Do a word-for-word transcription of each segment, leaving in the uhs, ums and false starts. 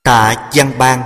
Tạ Văn Bang.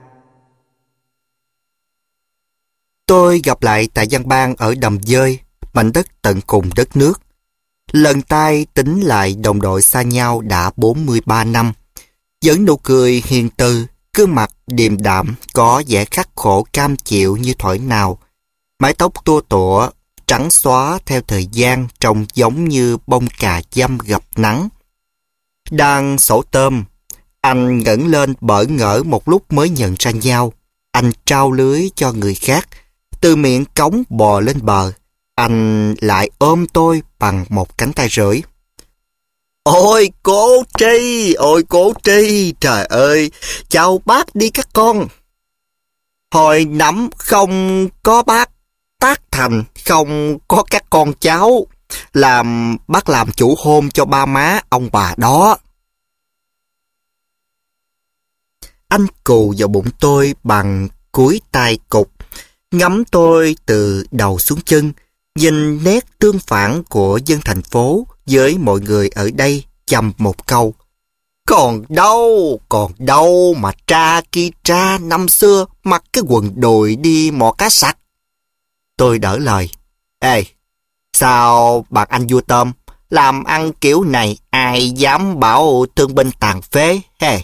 Tôi gặp lại Tạ Văn Bang ở Đầm Dơi, mảnh đất tận cùng đất nước. Lần tay tính lại đồng đội xa nhau đã bốn mươi ba năm. Vẫn nụ cười hiền từ, gương mặt điềm đạm, có vẻ khắc khổ cam chịu như thỏi nào. Mái tóc tua tủa, trắng xóa theo thời gian, trông giống như bông cà dăm gặp nắng. Đang sổ tôm, anh ngẩng lên bỡ ngỡ một lúc mới nhận ra nhau. Anh trao lưới cho người khác, từ miệng cống bò lên bờ. Anh lại ôm tôi bằng một cánh tay rưỡi. Ôi cô Tri, ôi cô Tri, trời ơi, chào bác đi các con. Hồi nắm không có bác, tác thành không có các con cháu, làm bác làm chủ hôn cho ba má ông bà đó. Anh cù vào bụng tôi bằng cúi tay cục, ngắm tôi từ đầu xuống chân, nhìn nét tương phản của dân thành phố với mọi người ở đây, chầm một câu. Còn đâu, còn đâu mà tra kia tra năm xưa mặc cái quần đùi đi mò cá sặc. Tôi đỡ lời. Ê, sao bạn anh vua tôm, làm ăn kiểu này ai dám bảo thương binh tàn phế he?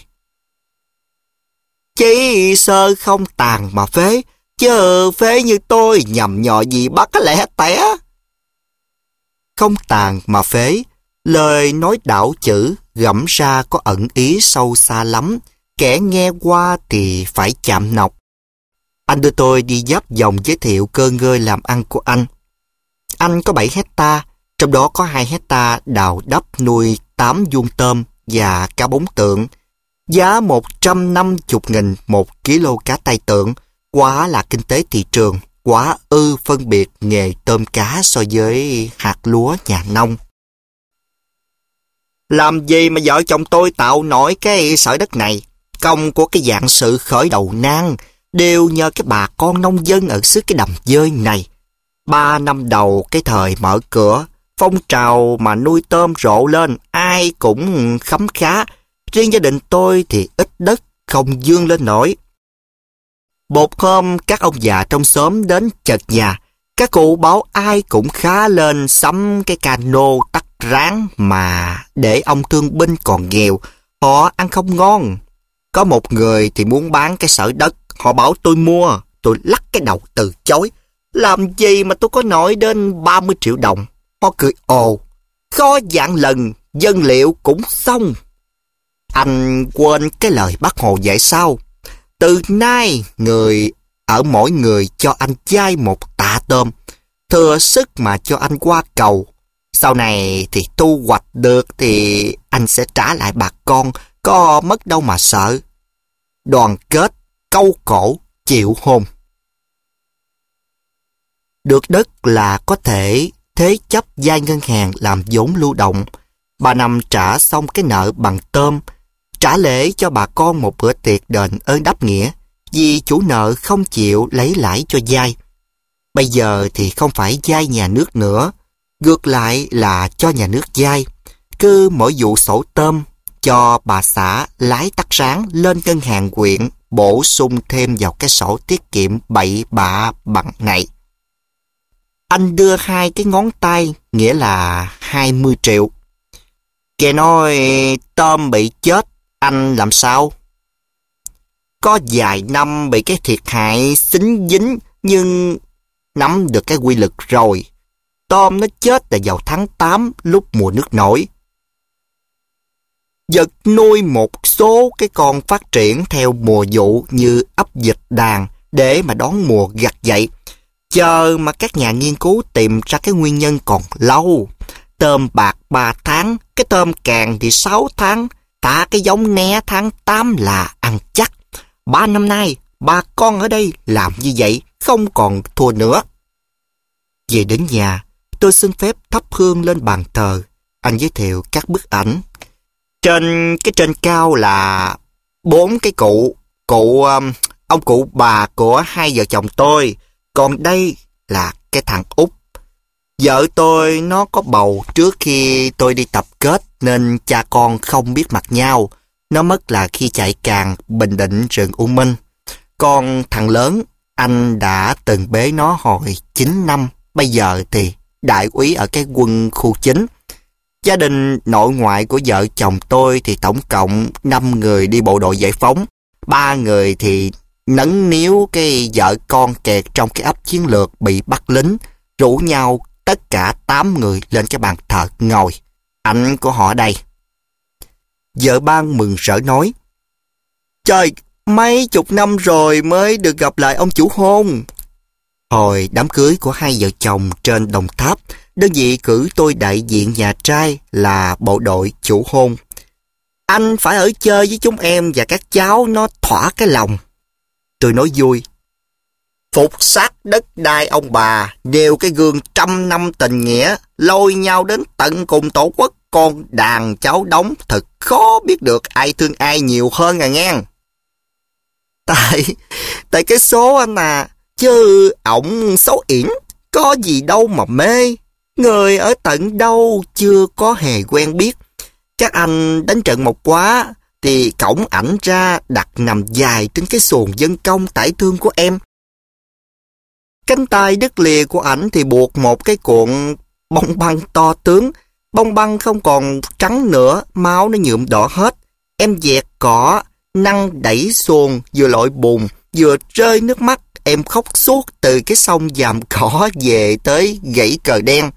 Chỉ sơ không tàn mà phế, chứ phế như tôi nhầm nhò gì bắt cái lẽ tẻ. Không tàn mà phế, lời nói đảo chữ gẫm ra có ẩn ý sâu xa lắm, kẻ nghe qua thì phải chạm nọc. Anh đưa tôi đi giáp vòng giới thiệu cơ ngơi làm ăn của anh. Anh có bảy hecta, trong đó có hai hecta đào đắp nuôi tám vuông tôm và cá bóng tượng. Giá một trăm năm mươi nghìn một kilo cá tai tượng, quá là kinh tế thị trường, quá ư phân biệt nghề tôm cá so với hạt lúa nhà nông. Làm gì mà vợ chồng tôi tạo nổi cái sợi đất này? Công của cái dạng sự khởi đầu nan đều nhờ cái bà con nông dân ở xứ cái Đầm Dơi này. Ba năm đầu cái thời mở cửa, phong trào mà nuôi tôm rộ lên, ai cũng khấm khá. Riêng gia đình tôi thì ít đất, không vươn lên nổi. Một hôm các ông già trong xóm đến chợt nhà, các cụ bảo ai cũng khá lên sắm cái cano tắt ráng mà để ông thương binh còn nghèo, họ ăn không ngon. Có một người thì muốn bán cái sợi đất, họ bảo tôi mua, tôi lắc cái đầu từ chối. Làm gì mà tôi có nổi đến ba mươi triệu đồng. Họ cười ồ, khó dạng lần, dân liệu cũng xong. Anh quên cái lời bác Hồ dạy sao? Từ nay, người ở mỗi người cho anh chai một tạ tôm, thừa sức mà cho anh qua cầu. Sau này thì thu hoạch được thì anh sẽ trả lại bà con, có mất đâu mà sợ. Đoàn kết, câu cổ, chịu hôn. Được đất là có thể thế chấp vay ngân hàng làm vốn lưu động. Ba năm trả xong cái nợ bằng tôm, trả lễ cho bà con một bữa tiệc đền ơn đáp nghĩa, vì chủ nợ không chịu lấy lãi cho vay. Bây giờ thì không phải vay nhà nước nữa, ngược lại là cho nhà nước vay. Cứ mỗi vụ sổ tôm, cho bà xã lái tắt ráng lên ngân hàng huyện, bổ sung thêm vào cái sổ tiết kiệm bậy bạ bằng này. Anh đưa hai cái ngón tay, nghĩa là hai mươi triệu. Kẻ nói tôm bị chết, anh làm sao? Có vài năm bị cái thiệt hại xính dính, nhưng nắm được cái quy lực rồi. Tôm nó chết là vào tháng tám lúc mùa nước nổi. Vật nuôi một số cái con phát triển theo mùa vụ như ấp vịt đàn để mà đón mùa gặt dậy. Chờ mà các nhà nghiên cứu tìm ra cái nguyên nhân còn lâu. Tôm bạc ba tháng, cái tôm càng thì sáu tháng, thả cái giống né tháng tám là ăn chắc. Ba năm nay, bà con ở đây làm như vậy, không còn thua nữa. Về đến nhà, tôi xin phép thắp hương lên bàn thờ. Anh giới thiệu các bức ảnh. Trên cái trên cao là bốn cái cụ, cụ um, ông cụ bà của hai vợ chồng tôi. Còn đây là cái thằng Út. Vợ tôi nó có bầu trước khi tôi đi tập kết nên cha con không biết mặt nhau. Nó mất là khi chạy càng Bình Định rừng U Minh. Còn thằng lớn, anh đã từng bế nó hồi chín năm, bây giờ thì đại úy ở cái quân khu chín. Gia đình nội ngoại của vợ chồng tôi thì tổng cộng năm người đi bộ đội giải phóng, ba người thì nấn níu cái vợ con kẹt trong cái ấp chiến lược bị bắt lính, rủ nhau tất cả tám người lên cái bàn thờ ngồi. Ảnh của họ đây. Vợ Ban mừng rỡ nói: Trời, mấy chục năm rồi mới được gặp lại ông chủ hôn. Hồi đám cưới của hai vợ chồng trên Đồng Tháp, đơn vị cử tôi đại diện nhà trai là bộ đội chủ hôn. Anh phải ở chơi với chúng em và các cháu nó thỏa cái lòng. Tôi nói vui: Phục sát đất đai ông bà, nêu cái gương trăm năm tình nghĩa, lôi nhau đến tận cùng tổ quốc, con đàn cháu đóng, thật khó biết được ai thương ai nhiều hơn à nghe. Tại, tại cái số anh à, chứ ổng xấu yển, có gì đâu mà mê. Người ở tận đâu chưa có hề quen biết. Các anh đánh trận một quá, thì cõng ảnh ra đặt nằm dài trên cái xuồng dân công tải thương của em. Cánh tay đứt lìa của ảnh thì buộc một cái cuộn bông băng to tướng. Bông băng không còn trắng nữa, máu nó nhuộm đỏ hết. Em dẹt cỏ, năng đẩy xuồng, vừa lội bùn, vừa rơi nước mắt. Em khóc suốt từ cái sông Giàm Cỏ về tới gãy cờ đen.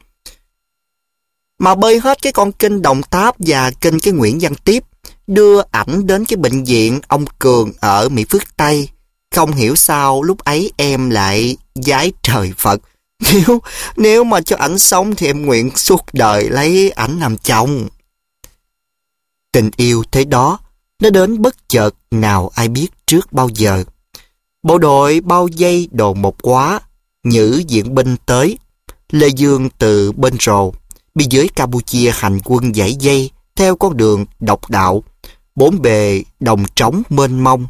Mà bơi hết cái con kênh Đồng Tháp và kênh cái Nguyễn Văn Tiếp, đưa ảnh đến cái bệnh viện ông Cường ở Mỹ Phước Tây. Không hiểu sao lúc ấy em lại vái trời Phật. Nếu, nếu mà cho ảnh sống thì em nguyện suốt đời lấy ảnh làm chồng. Tình yêu thế đó, nó đến bất chợt nào ai biết trước bao giờ. Bộ đội bao vây đồn một quá, Nhữ viện binh tới. Lê Dương từ bên rồ, biên giới Campuchia hành quân giải dây theo con đường độc đạo, bốn bề đồng trống mênh mông.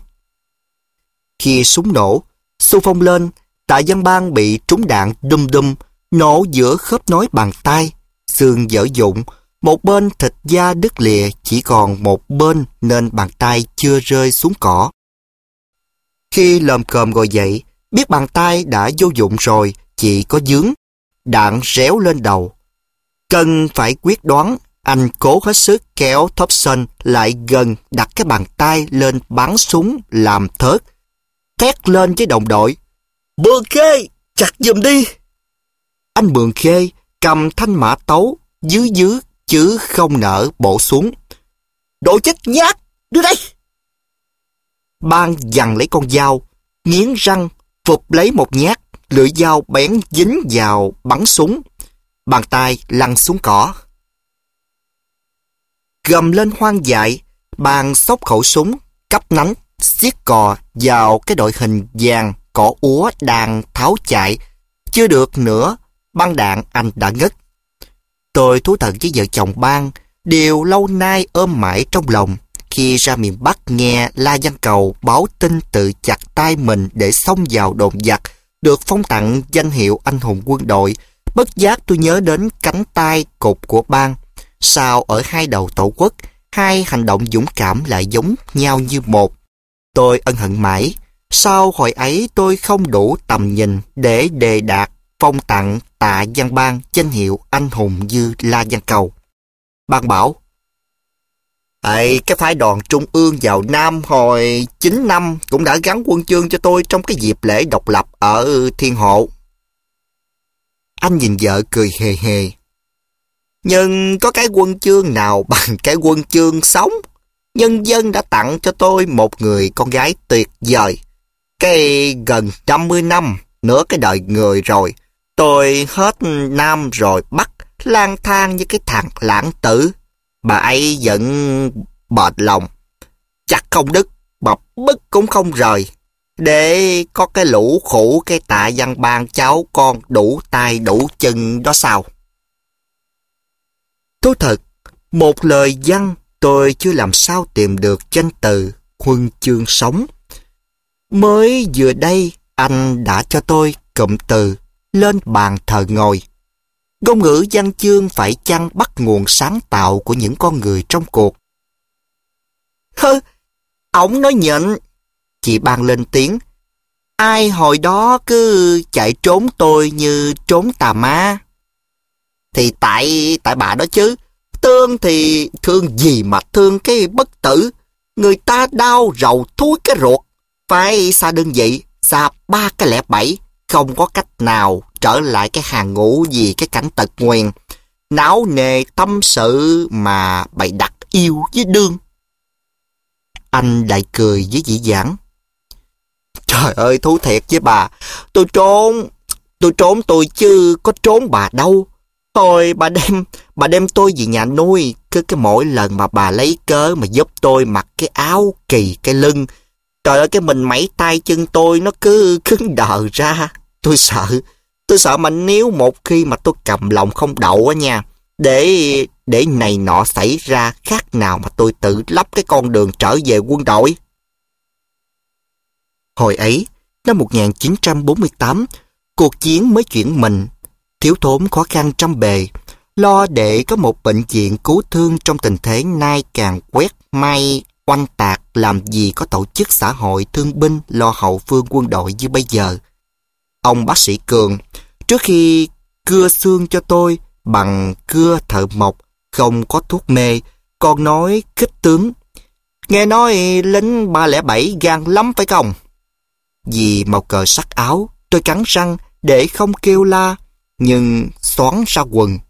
Khi súng nổ, xung phong lên, Tạ Văn Bang bị trúng đạn đum đum, nổ giữa khớp nối bàn tay, xương vỡ vụn, một bên thịt da đứt lìa, chỉ còn một bên nên bàn tay chưa rơi xuống cỏ. Khi lồm cồm ngồi dậy, biết bàn tay đã vô dụng rồi, chỉ có dướng, đạn réo lên đầu. Cần phải quyết đoán, anh cố hết sức kéo Thompson lại gần, đặt cái bàn tay lên bắn súng làm thớt, thét lên với đồng đội: Mường Khê, chặt giùm đi. Anh Mường Khê cầm thanh mã tấu, dứ dứ chứ không nỡ bổ xuống. Đồ chết nhát, đưa đây. Ban giằng lấy con dao, nghiến răng, phụp lấy một nhát, lưỡi dao bén dính vào bắn súng. Bàn tay lăn xuống cỏ. Gầm lên hoang dại, Ban xốc khẩu súng, cắp nánh, xiết cò vào cái đội hình vàng cỏ úa đang tháo chạy. Chưa được nữa, băng đạn anh đã ngất. Tôi thú thật với vợ chồng Ban, điều lâu nay ôm mãi trong lòng. Khi ra miền Bắc nghe La Văn Cầu báo tin tự chặt tay mình để xông vào đồn giặc, được phong tặng danh hiệu anh hùng quân đội, bất giác tôi nhớ đến cánh tay cục của Ban. Sao ở hai đầu tổ quốc, hai hành động dũng cảm lại giống nhau như một. Tôi ân hận mãi. Sao hồi ấy tôi không đủ tầm nhìn để đề đạt phong tặng Tạ Văn Bang danh hiệu anh hùng như La Văn Cầu. Ban bảo: Ê, cái phái đoàn trung ương vào Nam hồi chín năm cũng đã gắn huân chương cho tôi trong cái dịp lễ độc lập ở Thiên Hộ. Anh nhìn vợ cười hề hề. Nhưng có cái huân chương nào bằng cái huân chương sống. Nhân dân đã tặng cho tôi một người con gái tuyệt vời. Cái gần năm mươi năm, nửa cái đời người rồi, tôi hết Nam rồi Bắc, lang thang như cái thằng lãng tử. Bà ấy vẫn bệt lòng, chặt không đứt, mà bứt cũng không rời. Để có cái lũ khủ cái Tạ Văn Bang cháu con đủ tay đủ chân đó sao? Thú thật, một lời văn tôi chưa làm sao tìm được danh từ huân chương sống. Mới vừa đây anh đã cho tôi cụm từ lên bàn thờ ngồi. Ngôn ngữ văn chương phải chăng bắt nguồn sáng tạo của những con người trong cuộc? Hơ, ổng nói nhịn. Chị Ban lên tiếng. Ai hồi đó cứ chạy trốn tôi như trốn tà ma. Thì tại tại bà đó chứ. Thương thì thương gì mà thương cái bất tử. Người ta đau rầu thúi cái ruột. Phải xa đơn vị, xa ba cái lẻ bảy. Không có cách nào trở lại cái hàng ngũ vì cái cảnh tật nguyền. Não nề tâm sự mà bày đặt yêu với đương. Anh lại cười với dĩ dãn. Trời ơi, thú thiệt với bà. Tôi trốn, tôi trốn tôi chứ có trốn bà đâu. Thôi bà đem, bà đem tôi về nhà nuôi. Cứ cái mỗi lần mà bà lấy cớ mà giúp tôi mặc cái áo kỳ cái lưng. Trời ơi, cái mình mẩy tay chân tôi nó cứ cứng đờ ra. Tôi sợ, tôi sợ mà nếu một khi mà tôi cầm lòng không đậu á nha. Để, để này nọ xảy ra khác nào mà tôi tự lắp cái con đường trở về quân đội. Hồi ấy, năm một nghìn chín trăm bốn mươi tám, cuộc chiến mới chuyển mình, thiếu thốn khó khăn trăm bề, lo để có một bệnh viện cứu thương trong tình thế nay càng quét may oanh tạc, làm gì có tổ chức xã hội thương binh lo hậu phương quân đội như bây giờ. Ông bác sĩ Cường, trước khi cưa xương cho tôi bằng cưa thợ mộc, không có thuốc mê, còn nói khích tướng. Nghe nói lính ba không bảy gan lắm phải không? Vì màu cờ sắc áo, tôi cắn răng để không kêu la, nhưng xoắn ra quần.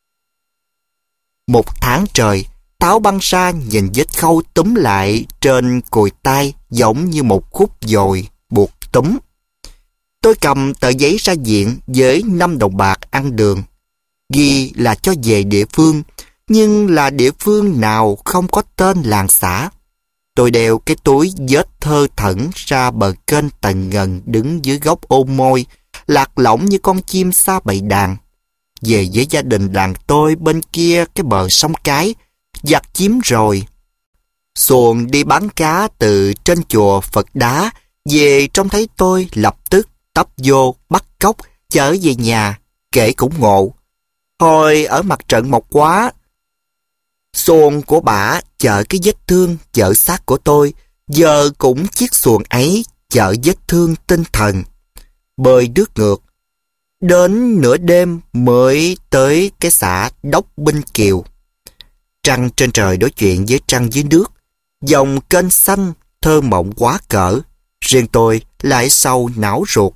Một tháng trời, Táo băng ra nhìn vết khâu túm lại trên cùi tay giống như một khúc dồi buộc túm. Tôi cầm tờ giấy ra viện với năm đồng bạc ăn đường. Ghi là cho về địa phương, nhưng là địa phương nào không có tên làng xã. Tôi đeo cái túi vết thơ thẩn ra bờ kênh tần ngần đứng dưới gốc ô môi, lạc lõng như con chim sa bầy đàn. Về với gia đình làng tôi bên kia cái bờ sông Cái, giặc chiếm rồi. Xuồng đi bán cá từ trên chùa Phật Đá, về trông thấy tôi lập tức tấp vô bắt cóc, chở về nhà, kể cũng ngộ. Hồi ở mặt trận Mộc Quá, xuồng của bả chở cái vết thương chở xác của tôi, giờ cũng chiếc xuồng ấy chở vết thương tinh thần. Bơi nước ngược, đến nửa đêm mới tới cái xã Đốc Binh Kiều. Trăng trên trời đối chuyện với trăng dưới nước, dòng kênh xanh thơ mộng quá cỡ, riêng tôi lại sâu não ruột.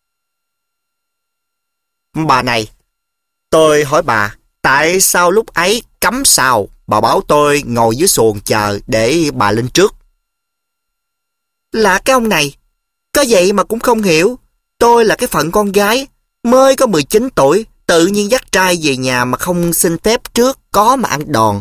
Bà này, tôi hỏi bà, tại sao lúc ấy cấm sao bà bảo tôi ngồi dưới xuồng chờ để bà lên trước? Là cái ông này, có vậy mà cũng không hiểu. Tôi là cái phận con gái, mới có mười chín tuổi, tự nhiên dắt trai về nhà mà không xin phép trước, có mà ăn đòn.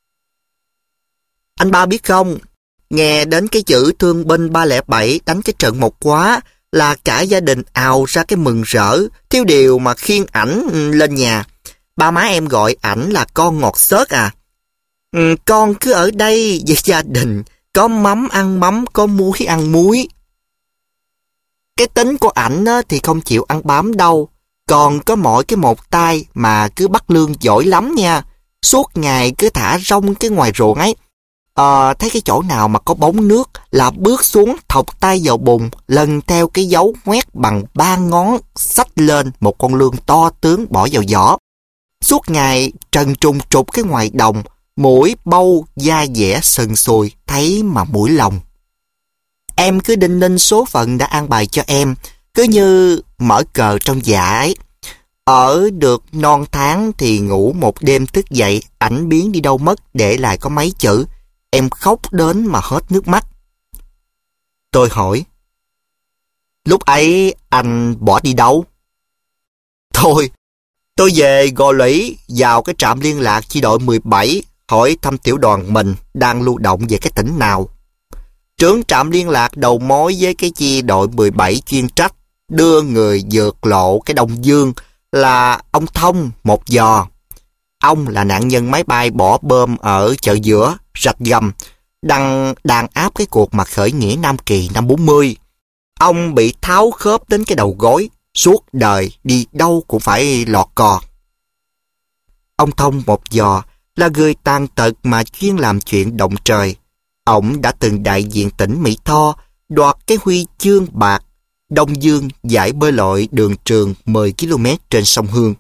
Anh ba biết không, nghe đến cái chữ thương binh ba không bảy đánh cái trận Mộc Quá là cả gia đình ào ra cái mừng rỡ, thiếu điều mà khiêng ảnh lên nhà. Ba má em gọi ảnh là con ngọt xớt à. Ừ, con cứ ở đây với gia đình, có mắm ăn mắm, có muối ăn muối. Cái tính của ảnh thì không chịu ăn bám đâu, còn có mỗi cái một tay mà cứ bắt lương giỏi lắm nha. Suốt ngày cứ thả rong cái ngoài ruộng ấy. Ờ, thấy cái chỗ nào mà có bóng nước là bước xuống thọc tay vào bùn, lần theo cái dấu ngoét bằng ba ngón, xách lên một con lương to tướng bỏ vào giỏ. Suốt ngày trần trùng trục cái ngoài đồng, mũi bâu da dẻ sần sùi, thấy mà mũi lòng. Em cứ đinh ninh số phận đã an bài cho em, cứ như mở cờ trong dạ ấy. Ở được non tháng thì ngủ một đêm thức dậy, ảnh biến đi đâu mất, để lại có mấy chữ. Em khóc đến mà hết nước mắt. Tôi hỏi, lúc ấy anh bỏ đi đâu? Thôi, tôi về Gò Lũy vào cái trạm liên lạc chi đội mười bảy, hỏi thăm tiểu đoàn mình đang lưu động về cái tỉnh nào. Trưởng trạm liên lạc đầu mối với cái chi đội mười bảy chuyên trách đưa người vượt lộ cái Đông Dương là ông Thông một giò. Ông là nạn nhân máy bay bỏ bom ở chợ giữa, rạch gầm, đang đàn áp cái cuộc mà khởi nghĩa Nam Kỳ năm bốn mươi. Ông bị tháo khớp đến cái đầu gối, suốt đời đi đâu cũng phải lọt cò. Ông Thông một giò là người tàn tật mà chuyên làm chuyện động trời. Ổng đã từng đại diện tỉnh Mỹ Tho, đoạt cái huy chương bạc Đông Dương giải bơi lội đường trường mười ki lô mét trên sông Hương.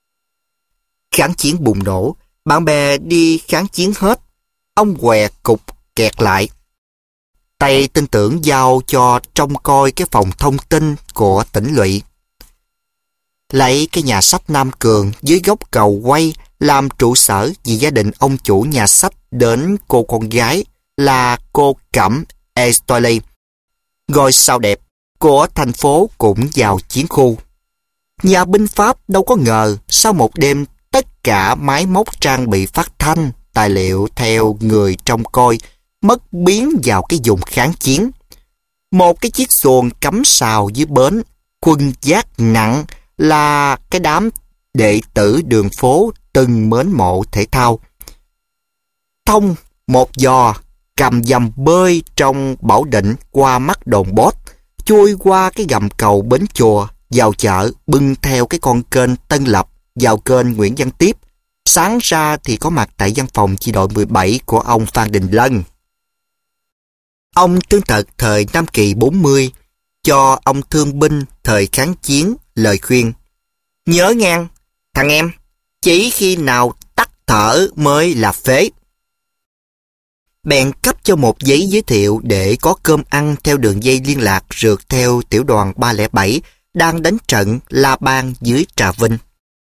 Kháng chiến bùng nổ, bạn bè đi kháng chiến hết. Ông què cục kẹt lại. Tay tin tưởng giao cho trông coi cái phòng thông tin của tỉnh lỵ. Lấy cái nhà sách Nam Cường dưới gốc cầu quay làm trụ sở vì gia đình ông chủ nhà sách đến cô con gái là cô Cẩm Estoile, ngôi sao đẹp của thành phố cũng vào chiến khu. Nhà binh Pháp đâu có ngờ sau một đêm tất cả máy móc trang bị phát thanh, tài liệu theo người trông coi mất biến vào cái vùng kháng chiến. Một cái chiếc xuồng cắm sào dưới bến, quân giác nặng là cái đám đệ tử đường phố từng mến mộ thể thao. Thông một giò cầm dầm bơi trong Bảo Định qua mắt đồn Bốt, chui qua cái gầm cầu bến chùa, vào chợ bưng theo cái con kênh Tân Lập, vào kênh Nguyễn Văn Tiếp. Sáng ra thì có mặt tại văn phòng chi đội mười bảy của ông Phan Đình Lân. Ông tương tật thời Nam Kỳ bốn mươi, cho ông thương binh thời kháng chiến lời khuyên: nhớ ngang, thằng em, chỉ khi nào tắt thở mới là phế. Bèn cấp cho một giấy giới thiệu để có cơm ăn theo đường dây liên lạc rượt theo tiểu đoàn ba không bảy đang đánh trận La Ban dưới Trà Vinh.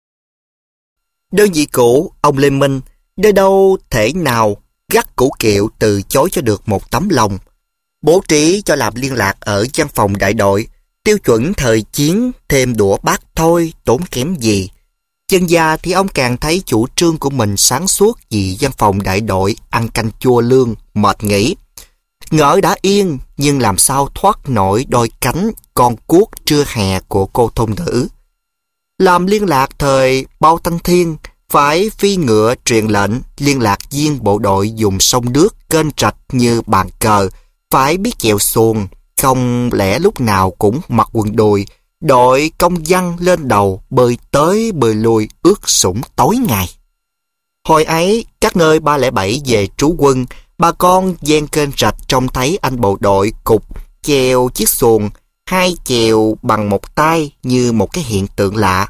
Đơn vị cũ, ông Lê Minh, nơi đâu thể nào gắt củ kiệu từ chối cho được một tấm lòng. Bố trí cho làm liên lạc ở văn phòng đại đội, tiêu chuẩn thời chiến, thêm đũa bát thôi, tốn kém gì. Chân gia thì ông càng thấy chủ trương của mình sáng suốt vì văn phòng đại đội ăn canh chua lương, mệt nghỉ. Ngỡ đã yên, nhưng làm sao thoát nổi đôi cánh con cuốc trưa hè của cô thôn nữ. Làm liên lạc thời Bao Thanh Thiên, phải phi ngựa truyền lệnh, liên lạc viên bộ đội dùng sông nước, kênh rạch như bàn cờ, phải biết chèo xuồng, không lẽ lúc nào cũng mặc quần đùi, đội công văn lên đầu, bơi tới bơi lui, ướt sũng tối ngày. Hồi ấy, các nơi ba không bảy về trú quân, bà con ven kênh rạch trông thấy anh bộ đội cục chèo chiếc xuồng, hai chèo bằng một tay như một cái hiện tượng lạ.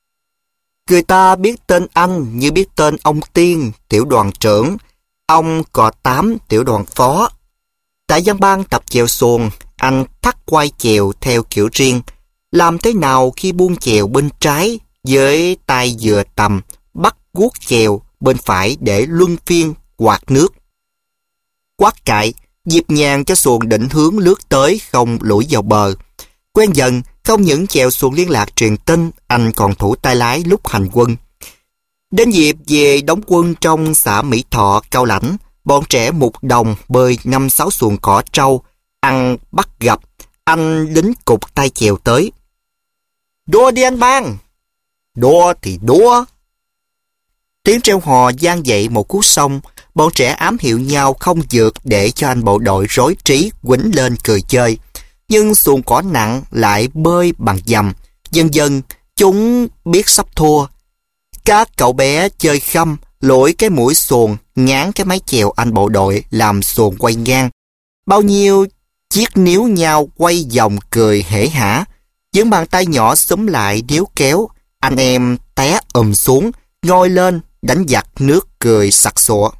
Người ta biết tên anh như biết tên ông Tiên, tiểu đoàn trưởng, ông Cò Tám, tiểu đoàn phó. Tại văn ban tập chèo xuồng, anh thắt quai chèo theo kiểu riêng. Làm thế nào khi buông chèo bên trái với tay vừa tầm, bắt guốc chèo bên phải để luân phiên quạt nước. Quát cại, nhịp nhàng cho xuồng định hướng lướt tới, không lủi vào bờ. Quen dần, không những chèo xuồng liên lạc truyền tin, anh còn thủ tay lái lúc hành quân. Đến dịp về đóng quân trong xã Mỹ Thọ, Cao Lãnh, bọn trẻ mục đồng bơi năm sáu xuồng cỏ trâu, ăn bắt gặp, anh lính cục tay chèo tới. Đua đi anh Bang! Đua thì đua! Tiếng reo hò vang dậy một cú sông, bọn trẻ ám hiệu nhau không vượt để cho anh bộ đội rối trí quýnh lên cười chơi. Nhưng xuồng cỏ nặng lại bơi bằng dầm, dần dần chúng biết sắp thua. Các cậu bé chơi khăm, lỗi cái mũi xuồng, ngán cái mái chèo anh bộ đội làm xuồng quay ngang. Bao nhiêu chiếc níu nhau quay vòng cười hể hả. Những bàn tay nhỏ xúm lại níu kéo, anh em té ùm xuống, ngồi lên, đánh giặc nước cười sặc sụa.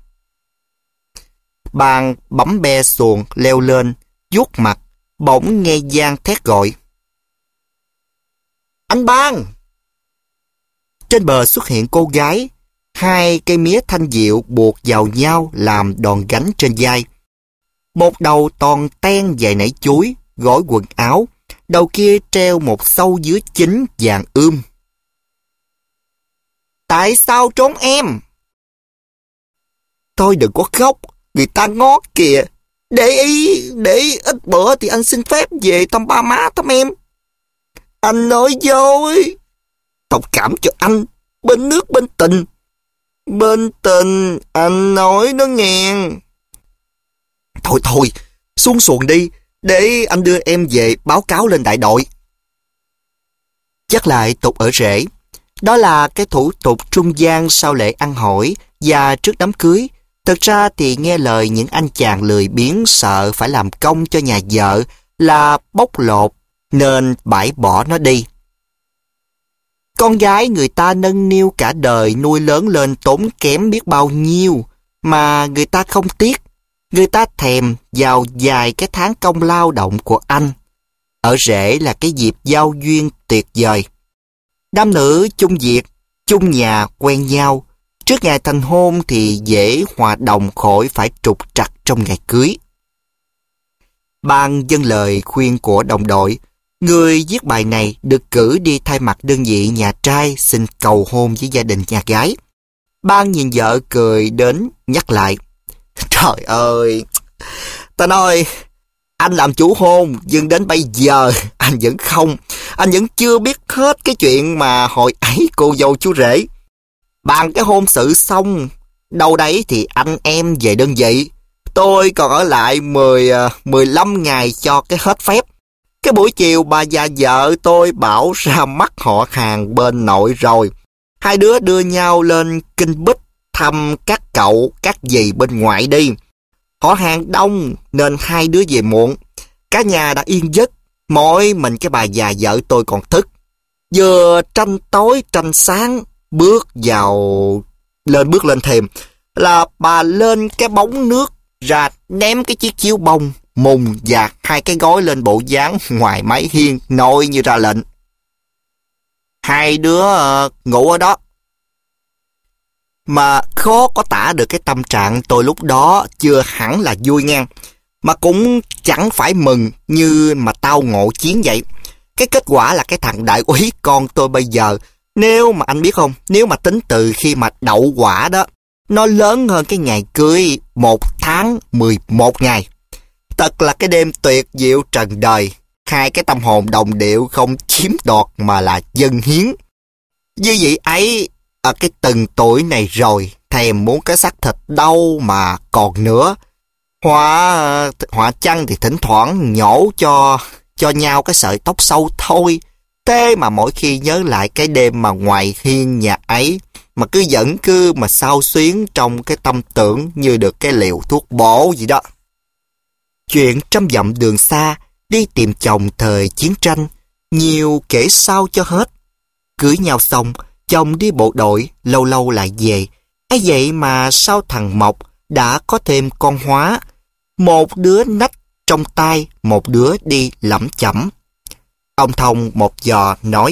Bàn bấm be xuồng leo lên, vuốt mặt, bỗng nghe Giang thét gọi. Anh Bang! Trên bờ xuất hiện cô gái, hai cây mía thanh diệu buộc vào nhau làm đòn gánh trên vai. Một đầu toàn ten dài nảy chuối, gói quần áo, đầu kia treo một sâu dứa chín vàng ươm. Tại sao trốn em? Thôi đừng có khóc, người ta ngó kìa. Để ý, để ý, ít bữa thì anh xin phép về thăm ba má thăm em. Anh nói dối. Thông cảm cho anh, bên nước bên tình. Bên tình, anh nói nó nghe. Thôi thôi, xuống xuồng đi, để anh đưa em về báo cáo lên đại đội. Chắc lại tục ở rễ. Đó là cái thủ tục trung gian sau lễ ăn hỏi và trước đám cưới. Thực ra thì nghe lời những anh chàng lười biếng sợ phải làm công cho nhà vợ là bóc lột, nên bãi bỏ nó đi. Con gái người ta nâng niu cả đời nuôi lớn lên tốn kém biết bao nhiêu, mà người ta không tiếc. Người ta thèm vào vài cái tháng công lao động của anh. Ở rễ là cái dịp giao duyên tuyệt vời. Nam nữ chung việc, chung nhà quen nhau. Trước ngày thành hôn thì dễ hòa đồng khỏi phải trục trặc trong ngày cưới. Ban dâng lời khuyên của đồng đội, người viết bài này được cử đi thay mặt đơn vị nhà trai xin cầu hôn với gia đình nhà gái. Ban nhìn vợ cười đến nhắc lại. Trời ơi, ta nói, anh làm chủ hôn, nhưng đến bây giờ anh vẫn không, anh vẫn chưa biết hết cái chuyện mà hồi ấy cô dâu chú rể. Bàn cái hôn sự xong, đâu đấy thì anh em về đơn vị. Tôi còn ở lại mười, mười lăm ngày cho cái hết phép. Cái buổi chiều bà già vợ tôi bảo ra mắt họ hàng bên nội rồi. Hai đứa đưa nhau lên Kinh Bích thăm các cậu, các dì bên ngoại đi. Họ hàng đông nên hai đứa về muộn. Cả nhà đã yên giấc, mỗi mình cái bà già vợ tôi còn thức. Vừa tranh tối tranh sáng, bước vào lên bước lên thềm là bà lên cái bóng nước ra ném cái chiếc chiếu bông mùng và hai cái gói lên bộ dáng ngoài mái hiên, nội như ra lệnh. Hai đứa uh, ngủ ở đó. Mà khó có tả được cái tâm trạng tôi lúc đó, chưa hẳn là vui ngang, mà cũng chẳng phải mừng như mà tao ngộ chiến vậy. Cái kết quả là cái thằng đại úy con tôi bây giờ, nếu mà anh biết không, nếu mà tính từ khi mà đậu quả đó, nó lớn hơn cái ngày cưới một tháng mười một ngày. Thật là cái đêm tuyệt diệu trần đời. Hai cái tâm hồn đồng điệu không chiếm đoạt mà là dâng hiến. Như vậy ấy, ở cái từng tuổi này rồi, thèm muốn cái xác thịt đâu mà còn nữa. Họa, họa chăng thì thỉnh thoảng nhổ cho cho nhau cái sợi tóc sâu thôi. Thế mà mỗi khi nhớ lại cái đêm mà ngoài hiên nhà ấy, mà cứ vẫn cứ mà xao xuyến trong cái tâm tưởng như được cái liều thuốc bổ gì đó. Chuyện trăm dặm đường xa, đi tìm chồng thời chiến tranh, nhiều kể sao cho hết. Cưới nhau xong, chồng đi bộ đội, lâu lâu lại về. Ấy vậy mà sao thằng Mộc đã có thêm con Hóa, một đứa nách trong tay, một đứa đi lẩm chẩm. Ông Thông một giò nói: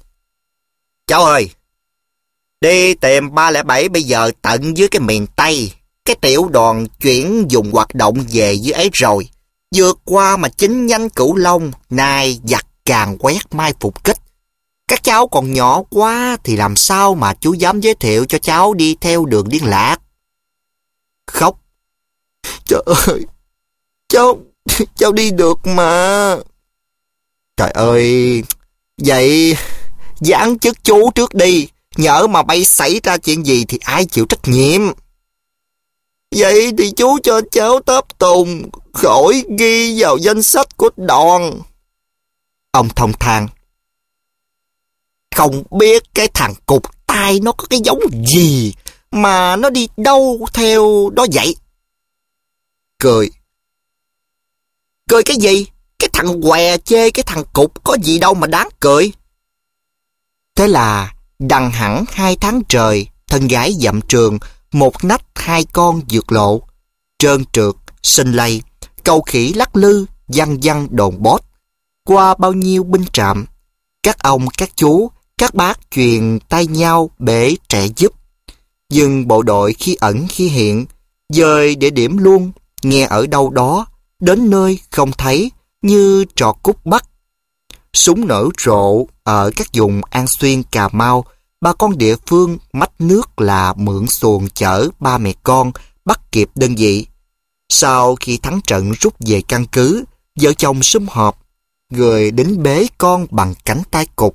Cháu ơi, đi tìm ba không bảy bây giờ tận dưới cái miền Tây. Cái tiểu đoàn chuyển dùng hoạt động về dưới ấy rồi. Vượt qua mà chính nhánh Cửu Long, nay giặc càng quét mai phục kích. Các cháu còn nhỏ quá thì làm sao mà chú dám giới thiệu cho cháu đi theo đường liên lạc. Khóc: Trời ơi, cháu, cháu đi được mà. Trời ơi, vậy giáng chức chú trước đi, nhỡ mà bay xảy ra chuyện gì thì ai chịu trách nhiệm. Vậy thì chú cho cháu táp tùng, khỏi ghi vào danh sách của đoàn. Ông Thông than: Không biết cái thằng cục tai nó có cái giống gì mà nó đi đâu theo đó vậy. Cười: Cười cái gì? Cái thằng què chê cái thằng cục có gì đâu mà đáng cười. Thế là đằng hẳn hai tháng trời, thân gái dặm trường, một nách hai con vượt lộ. Trơn trượt, sinh lây, cầu khỉ lắc lư, văng văng đồn bót. Qua bao nhiêu binh trạm, các ông, các chú, các bác truyền tay nhau bể trẻ giúp. Dừng bộ đội khi ẩn khi hiện, dời địa điểm luôn, nghe ở đâu đó, đến nơi không thấy, như trò cút bắt. Súng nở rộ ở các vùng An Xuyên, Cà Mau, bà con địa phương mách nước là mượn xuồng chở ba mẹ con bắt kịp đơn vị. Sau khi thắng trận rút về căn cứ, vợ chồng sum họp, người đính bế con bằng cánh tay cục.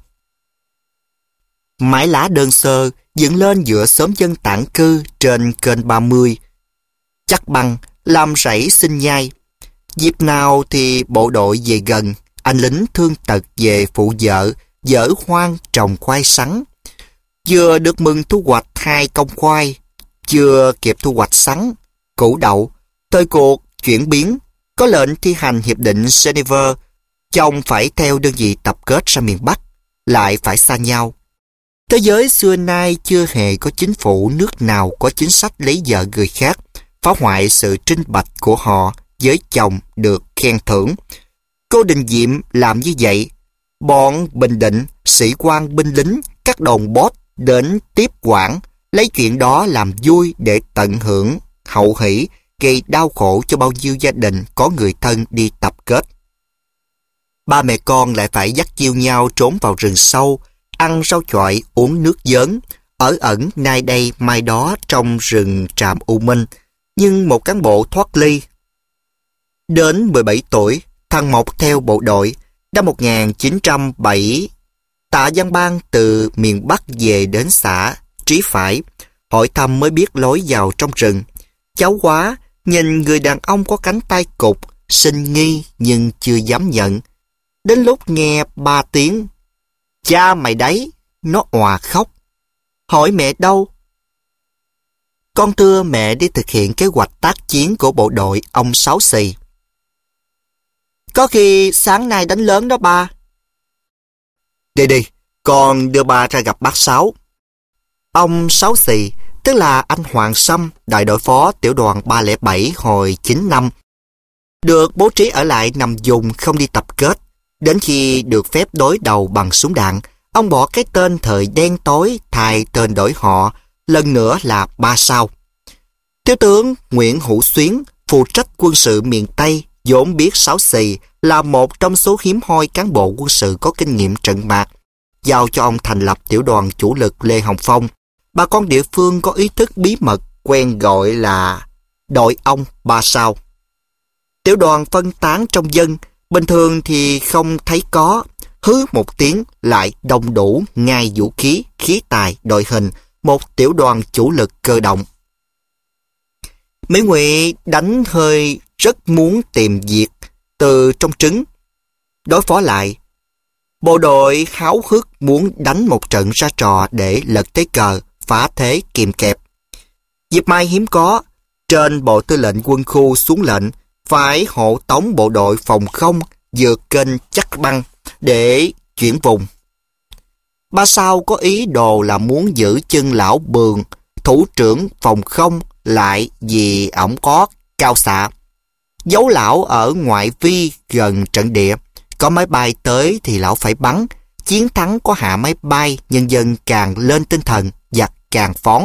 Mái lá đơn sơ dựng lên giữa xóm dân tản cư trên kênh ba mươi. Chắc băng làm rẫy sinh nhai. Dịp nào thì bộ đội về gần, anh lính thương tật về phụ vợ dỡ hoang trồng khoai sắn. Vừa được mừng thu hoạch hai công khoai, chưa kịp thu hoạch sắn, củ đậu, thời cuộc chuyển biến, có lệnh thi hành hiệp định Geneva, chồng phải theo đơn vị tập kết ra miền Bắc, lại phải xa nhau. Thế giới xưa nay chưa hề có chính phủ nước nào có chính sách lấy vợ người khác, phá hoại sự trinh bạch của họ với chồng được khen thưởng. Cô Đình Diệm làm như vậy. Bọn Bình Định, sĩ quan binh lính, các đồn boss đến tiếp quản, lấy chuyện đó làm vui để tận hưởng hậu hỷ, gây đau khổ cho bao nhiêu gia đình có người thân đi tập kết. Ba mẹ con lại phải dắt chiêu nhau trốn vào rừng sâu, ăn rau chọi, uống nước giớn, ở ẩn nay đây mai đó trong rừng Tràm U Minh. Nhưng một cán bộ thoát ly. Đến mười bảy tuổi, thằng Mộc theo bộ đội. Năm một nghìn chín trăm bảy, Tạ Văn Bang từ miền Bắc về đến xã Trí Phải, hỏi thăm mới biết lối vào trong rừng. Cháu quá, nhìn người đàn ông có cánh tay cụt, sinh nghi nhưng chưa dám nhận. Đến lúc nghe ba tiếng, cha mày đấy, nó òa khóc. Hỏi mẹ đâu? Con thưa mẹ đi thực hiện kế hoạch tác chiến của bộ đội ông Sáu Xì. Có khi sáng nay đánh lớn đó ba. Đi đi, con đưa ba ra gặp bác Sáu. Ông Sáu Xì, tức là anh Hoàng Sâm, đại đội phó tiểu đoàn ba không bảy hồi chín năm, được bố trí ở lại nằm vùng không đi tập kết. Đến khi được phép đối đầu bằng súng đạn, ông bỏ cái tên thời đen tối thay tên đổi họ, lần nữa là Ba Sao. Thiếu tướng Nguyễn Hữu Xuyến, phụ trách quân sự miền Tây, vốn biết Sáu Xì là một trong số hiếm hoi cán bộ quân sự có kinh nghiệm trận mạc, giao cho ông thành lập tiểu đoàn chủ lực Lê Hồng Phong. Bà con địa phương có ý thức bí mật quen gọi là đội ông Ba Sao. Tiểu đoàn phân tán trong dân, bình thường thì không thấy có, hứ một tiếng lại đông đủ ngay vũ khí, khí tài, đội hình, một tiểu đoàn chủ lực cơ động. Mỹ Ngụy đánh hơi rất muốn tìm việc từ trong trứng. Đối phó lại, bộ đội háo hức muốn đánh một trận ra trò để lật thế cờ, phá thế kìm kẹp. Dịp mai hiếm có, trên bộ tư lệnh quân khu xuống lệnh phải hộ tống bộ đội phòng không vượt kênh Chắc Băng để chuyển vùng. Ba Sao có ý đồ là muốn giữ chân lão Bường, thủ trưởng phòng không lại vì ổng có cao xạ. Giấu lão ở ngoại vi gần trận địa, có máy bay tới thì lão phải bắn. Chiến thắng có hạ máy bay, nhân dân càng lên tinh thần, giặc càng phón.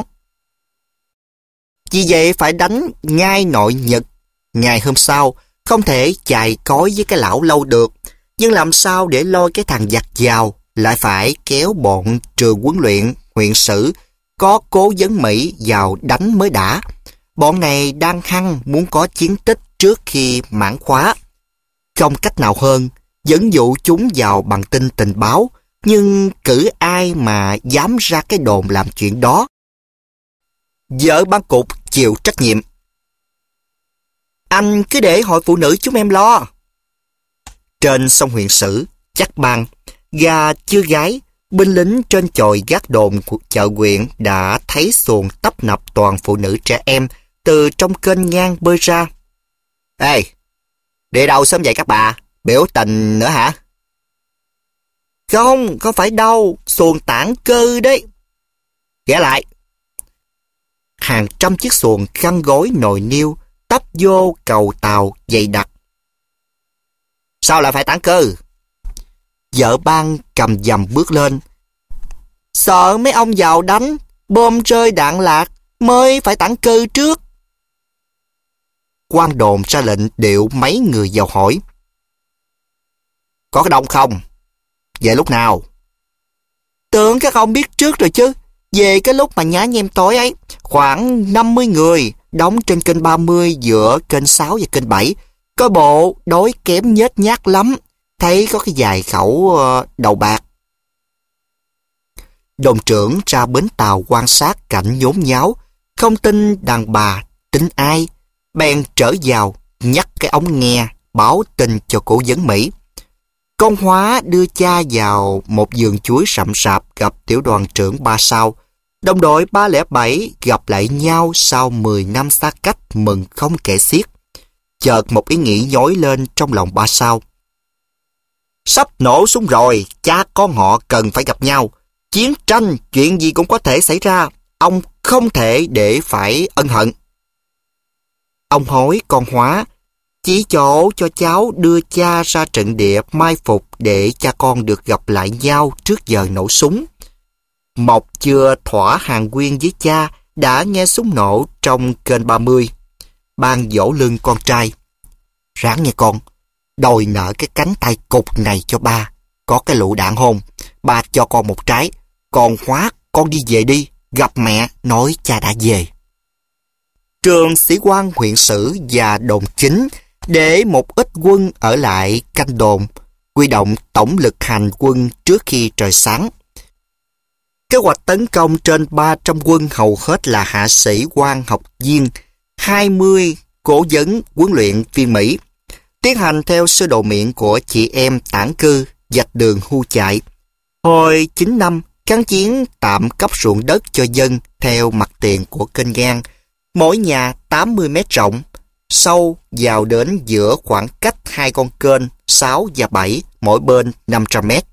Vì vậy phải đánh ngay nội Nhật. Ngày hôm sau, không thể chài cối với cái lão lâu được. Nhưng làm sao để lôi cái thằng giặc vào, lại phải kéo bọn trường huấn luyện, huyện sử, có cố vấn Mỹ vào đánh mới đã. Bọn này đang hăng muốn có chiến tích trước khi mãn khóa. Không cách nào hơn, dẫn dụ chúng vào bằng tin tình báo, nhưng cử ai mà dám ra cái đồn làm chuyện đó. Vợ ban cục chịu trách nhiệm. Anh cứ để hội phụ nữ chúng em lo. Trên sông huyện sử, Chắc Bang, gà chưa gái, binh lính trên chòi gác đồn của chợ huyện đã thấy xuồng tấp nập toàn phụ nữ trẻ em từ trong kênh ngang bơi ra. Ê, đi đâu sớm vậy các bà? Biểu tình nữa hả? Không, không phải đâu, xuồng tản cư đấy. Ghé lại. Hàng trăm chiếc xuồng khăn gối nồi niêu tấp vô cầu tàu dày đặc. Sao lại phải tản cư? Vợ Ban cầm dầm bước lên. Sợ mấy ông vào đánh, bom rơi đạn lạc, mới phải tản cư trước. Quan đồn ra lệnh điệu mấy người vào hỏi. Có cái đông không? Về lúc nào? Tưởng các ông biết trước rồi chứ. Về cái lúc mà nhá nhem tối ấy, khoảng năm mươi người, đóng trên kênh ba mươi giữa kênh sáu và kênh bảy. Coi bộ đối kém nhết nhát lắm. Thấy có cái vài khẩu uh, đầu bạc. Đồn trưởng ra bến tàu quan sát cảnh nhốn nháo, không tin đàn bà, tin ai. Bèn trở vào, nhắc cái ống nghe, báo tin cho cố vấn Mỹ. Con Hóa đưa cha vào một vườn chuối rậm rạp gặp tiểu đoàn trưởng Ba Sao. Đồng đội ba không bảy gặp lại nhau sau mười năm xa cách mừng không kể xiết. Chợt một ý nghĩ nhói lên trong lòng ba Sao. Sắp nổ súng rồi, cha con họ cần phải gặp nhau. Chiến tranh, chuyện gì cũng có thể xảy ra. Ông không thể để phải ân hận. Ông hối con Hóa, chỉ chỗ cho cháu đưa cha ra trận địa mai phục để cha con được gặp lại nhau trước giờ nổ súng. Mộc chưa thỏa hàng quyên với cha đã nghe súng nổ trong kênh ba mươi. Ban vỗ lưng con trai. Ráng nghe con, đòi nợ cái cánh tay cục này cho ba. Có cái lựu đạn hôn, ba cho con một trái. Còn Hóa, con đi về đi, gặp mẹ nói cha đã về. Trường sĩ quan huyện Sử và đồn chính để một ít quân ở lại canh đồn, huy động tổng lực hành quân trước khi trời sáng. Kế hoạch tấn công trên ba trăm quân hầu hết là hạ sĩ quan học viên, hai mươi cố vấn huấn luyện viên Mỹ, tiến hành theo sơ đồ miệng của chị em tản cư, dạch đường hưu chạy. Hồi chín năm, kháng chiến tạm cấp ruộng đất cho dân theo mặt tiền của kênh ngang, mỗi nhà tám mươi mét rộng, sâu vào đến giữa khoảng cách hai con kênh sáu và bảy, mỗi bên năm trăm mét.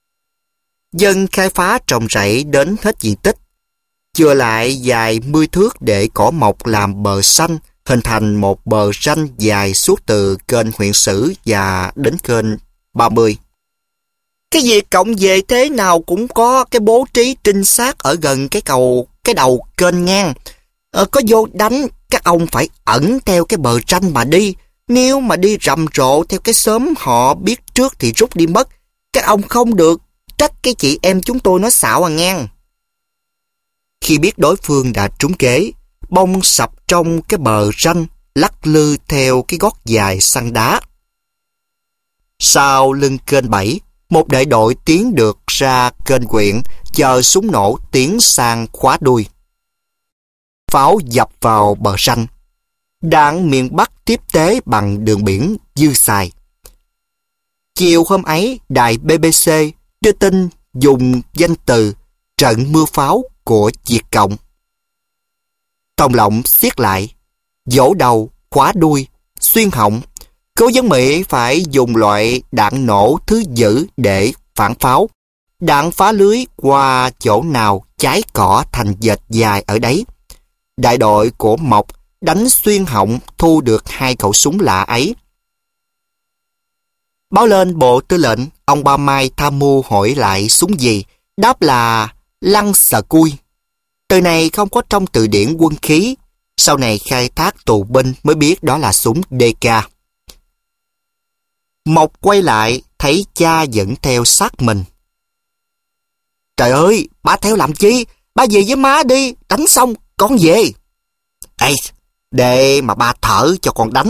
Dân khai phá trồng rẫy đến hết diện tích, chừa lại dài mươi thước để cỏ mọc làm bờ xanh, hình thành một bờ ranh dài suốt từ kênh huyện Sử và đến kênh ba mươi. Cái việc cộng về thế nào cũng có cái bố trí trinh sát ở gần cái cầu, cái đầu kênh ngang. Ờ, có vô đánh, các ông phải ẩn theo cái bờ ranh mà đi. Nếu mà đi rầm rộ theo cái xóm họ biết trước thì rút đi mất. Các ông không được trách cái chị em chúng tôi nói xạo à ngang. Khi biết đối phương đã trúng kế, bông sập trong cái bờ ranh, lắc lư theo cái gót dài săn đá. Sau lưng kênh bảy, một đại đội tiến được ra kênh huyện, chờ súng nổ tiến sang khóa đuôi. Pháo dập vào bờ ranh. Đạn miền Bắc tiếp tế bằng đường biển dư xài. Chiều hôm ấy, đài bê bê xê đưa tin dùng danh từ trận mưa pháo của Việt Cộng. Thòng lọng xiết lại, vỗ đầu, khóa đuôi, xuyên họng. Cố vấn Mỹ phải dùng loại đạn nổ thứ dữ để phản pháo. Đạn phá lưới qua chỗ nào cháy cỏ thành dệt dài ở đấy. Đại đội của Mộc đánh xuyên họng thu được hai khẩu súng lạ ấy. Báo lên Bộ Tư lệnh, ông Ba Mai tham mưu hỏi lại súng gì, đáp là lăng sờ cui. Từ này không có trong từ điển quân khí, sau này khai thác tù binh mới biết đó là súng đê ca. Mộc quay lại, thấy cha dẫn theo sát mình. Trời ơi, ba theo làm chi? Ba về với má đi, đánh xong, con về. Ê, để mà ba thở cho con đánh.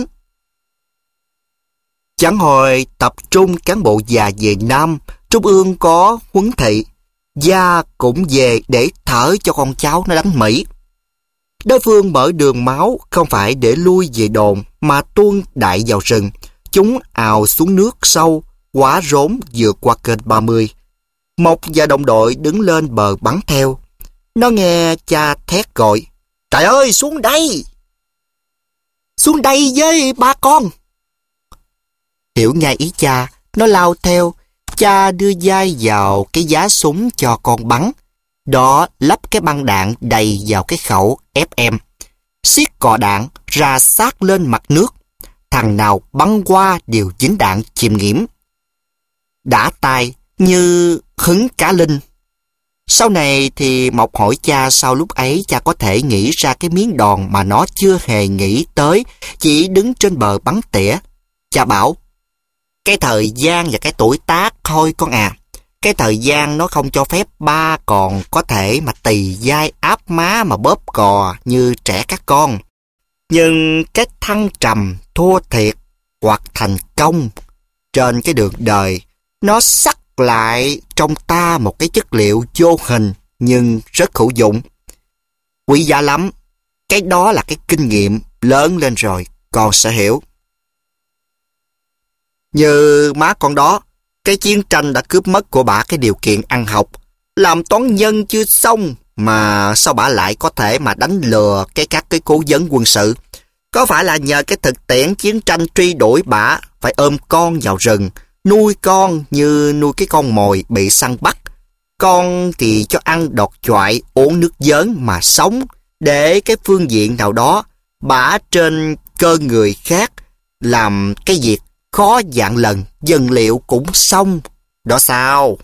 Chẳng hồi tập trung cán bộ già về Nam, Trung ương có huấn thị, gia cũng về để thở cho con cháu nó đánh Mỹ. Đối phương mở đường máu không phải để lui về đồn mà tuôn đại vào rừng. Chúng ào xuống nước sâu, quá rốn vượt qua kênh ba mươi. Mộc và đồng đội đứng lên bờ bắn theo. Nó nghe cha thét gọi. Trời ơi, xuống đây! Xuống đây với ba con! Hiểu ngay ý cha, nó lao theo. Cha đưa vai vào cái giá súng cho con bắn. Đó lắp cái băng đạn đầy vào cái khẩu ép em. Siết cò đạn ra sát lên mặt nước. Thằng nào bắn qua đều dính đạn chìm nghiễm. Đã tay như hứng cá linh. Sau này thì Mộc hỏi cha sao lúc ấy cha có thể nghĩ ra cái miếng đòn mà nó chưa hề nghĩ tới, chỉ đứng trên bờ bắn tỉa. Cha bảo, cái thời gian và cái tuổi tác thôi con à. Cái thời gian nó không cho phép ba còn có thể mà tì vai áp má mà bóp cò như trẻ các con. Nhưng cái thăng trầm, thua thiệt hoặc thành công trên cái đường đời, nó sắc lại trong ta một cái chất liệu vô hình nhưng rất hữu dụng. Quý giá lắm. Cái đó là cái kinh nghiệm lớn lên rồi con sẽ hiểu. Như má con đó, cái chiến tranh đã cướp mất của bả cái điều kiện ăn học. Làm toán nhân chưa xong, mà sao bả lại có thể mà đánh lừa cái các cái cố vấn quân sự? Có phải là nhờ cái thực tiễn chiến tranh truy đuổi bả phải ôm con vào rừng, nuôi con như nuôi cái con mồi bị săn bắt, con thì cho ăn đọt choại, uống nước giớn mà sống, để cái phương diện nào đó bả trên cơ người khác làm cái việc khó vạn lần, dần liệu cũng xong đó sao?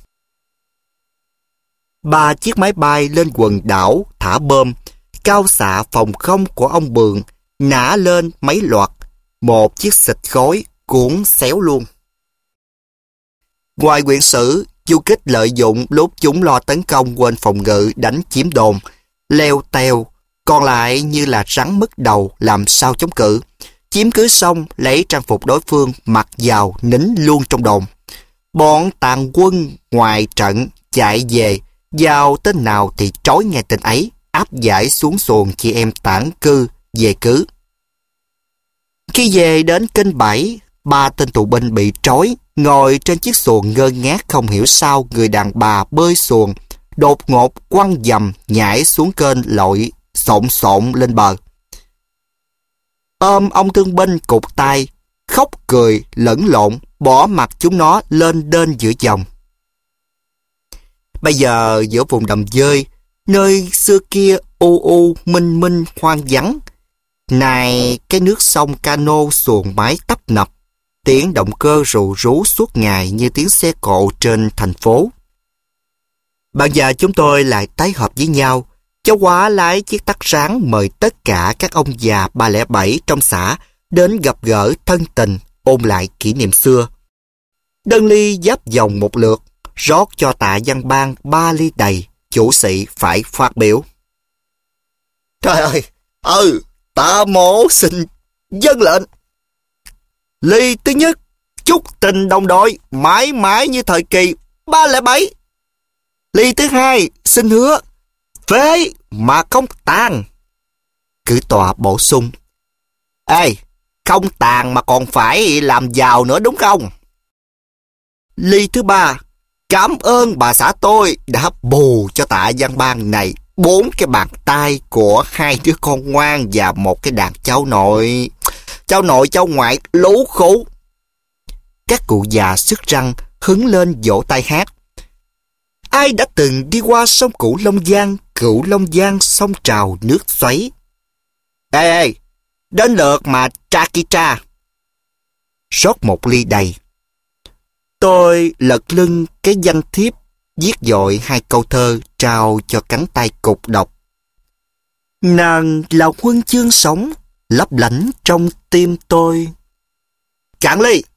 Ba chiếc máy bay lên quần đảo thả bom, cao xạ phòng không của ông Bường nã lên mấy loạt, một chiếc xịt khói cuốn xéo luôn. Ngoài quyển sử, du kích lợi dụng lúc chúng lo tấn công quên phòng ngự đánh chiếm đồn, leo teo, còn lại như là rắn mất đầu làm sao chống cự. Chiếm cứ xong lấy trang phục đối phương mặc vào nín luôn trong đồn. Bọn tàn quân ngoài trận chạy về, vào tên nào thì trói nghe tên ấy, áp giải xuống xuồng chị em tản cư về cứ. Khi về đến kênh bảy, ba tên tù binh bị trói, ngồi trên chiếc xuồng ngơ ngác không hiểu sao người đàn bà bơi xuồng, đột ngột quăng dầm nhảy xuống kênh lội xộn xộn lên bờ. Ôm ông thương binh cụt tay, khóc cười lẫn lộn, bỏ mặt chúng nó lên đên giữa dòng. Bây giờ giữa vùng đầm dơi, nơi xưa kia u u minh minh hoang vắng, này cái nước sông cano xuồng mái tấp nập, tiếng động cơ rù rú suốt ngày như tiếng xe cộ trên thành phố. Bạn già chúng tôi lại tái hợp với nhau. Cháu Quá lái chiếc tắc ráng mời tất cả các ông già ba không bảy trong xã đến gặp gỡ thân tình, ôn lại kỷ niệm xưa. Đơn ly giáp vòng một lượt, rót cho Tạ Văn Ban ba ly đầy, chủ sĩ phải phát biểu. Trời ơi, ừ, Tạ Mỗ xin vâng lệnh. Ly thứ nhất, chúc tình đồng đội mãi mãi như thời kỳ ba không bảy. Ly thứ hai, xin hứa phế mà không tàn. Cử tọa bổ sung. Ê, không tàn mà còn phải làm giàu nữa đúng không? Ly thứ ba, cảm ơn bà xã tôi đã bù cho Tạ Văn Ban này bốn cái bàn tay của hai đứa con ngoan và một cái đàn cháu nội. Cháu nội cháu ngoại lú khú. Các cụ già sức răng hứng lên vỗ tay hát. Ai đã từng đi qua sông Cửu Long Giang, Cửu Long Giang sông trào nước xoáy. Ê ê, đến lượt mà tra ki tra. Rót một ly đầy. Tôi lật lưng cái danh thiếp, viết dội hai câu thơ trao cho cánh tay cục đọc. Nàng là huân chương sống, lấp lánh trong tim tôi. Cạn ly.